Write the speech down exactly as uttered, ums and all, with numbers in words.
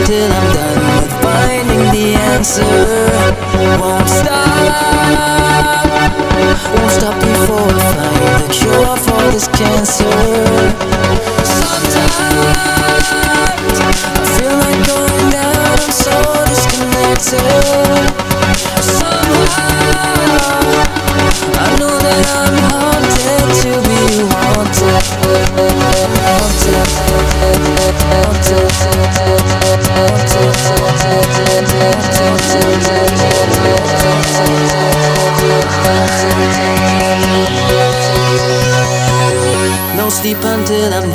until I'm done with finding the answer. Won't stop, won't stop before I find the cure for this cancer. Sometimes I feel like going down, I'm so disconnected. Somehow I know that I'm haunted to be wanted, haunted, haunted, haunted. No sleep until I'm